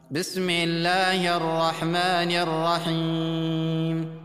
بسم الله الرحمن الرحيم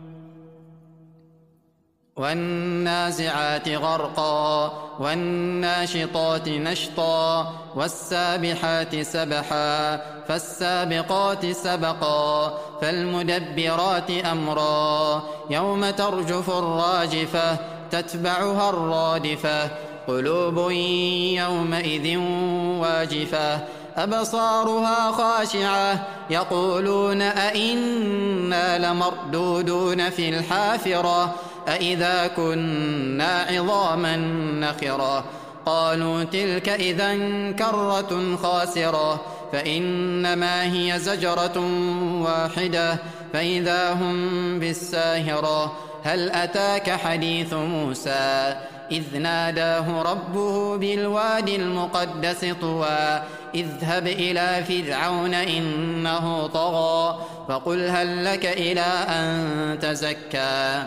والنازعات غرقا والناشطات نشطا والسابحات سبحا فالسابقات سبقا فالمدبرات أمرا يوم ترجف الراجفة تتبعها الرادفة قلوب يومئذ واجفة أبصارها خاشعة يقولون أئنا لمردودون في الحافرة أئذا كنا عظاما نخرة قالوا تلك إذا كرة خاسرة فإنما هي زجرة واحدة فإذا هم بالساهرة هل أتاك حديث موسى إذ ناداه ربه بالوادي المقدس طوى اذهب إلى فرعون إنه طغى فقل هل لك إلى أن تزكى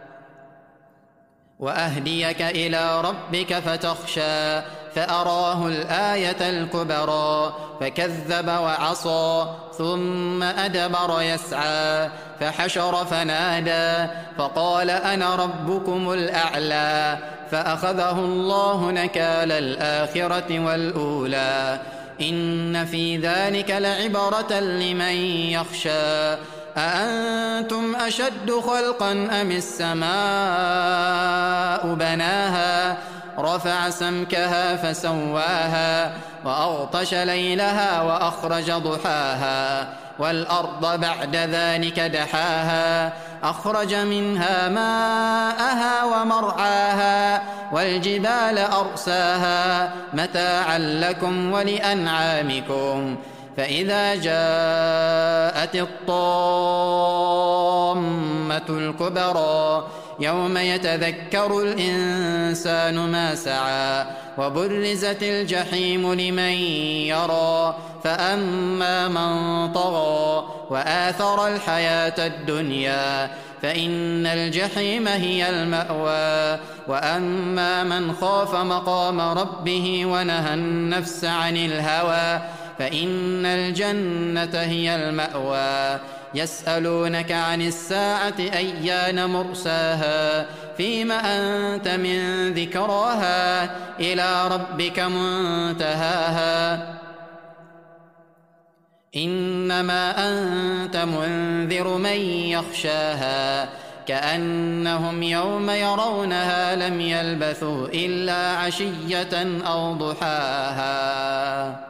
وأهديك إلى ربك فتخشى فأراه الآية الكبرى فكذب وعصى ثم أدبر يسعى فحشر فنادى فقال أنا ربكم الأعلى فأخذه الله نكال الآخرة والأولى إن في ذلك لعبرة لمن يخشى أأنتم أشد خلقا أم السماء بناها رفع سمكها فسواها وأغطش ليلها وأخرج ضحاها والأرض بعد ذلك دحاها أخرج منها ماءها ومرعاها والجبال أرساها متاعا لكم ولأنعامكم فإذا جاءت الطامة الكبرى يوم يتذكر الإنسان ما سعى وبرزت الجحيم لمن يرى فأما من طغى وآثر الحياة الدنيا فإن الجحيم هي المأوى وأما من خاف مقام ربه ونهى النفس عن الهوى فإن الجنة هي المأوى يسألونك عن الساعة أيان مرساها فيم أنت من ذكراها إلى ربك منتهاها إنما أنت منذر من يخشاها كأنهم يوم يرونها لم يلبثوا إلا عشية أو ضحاها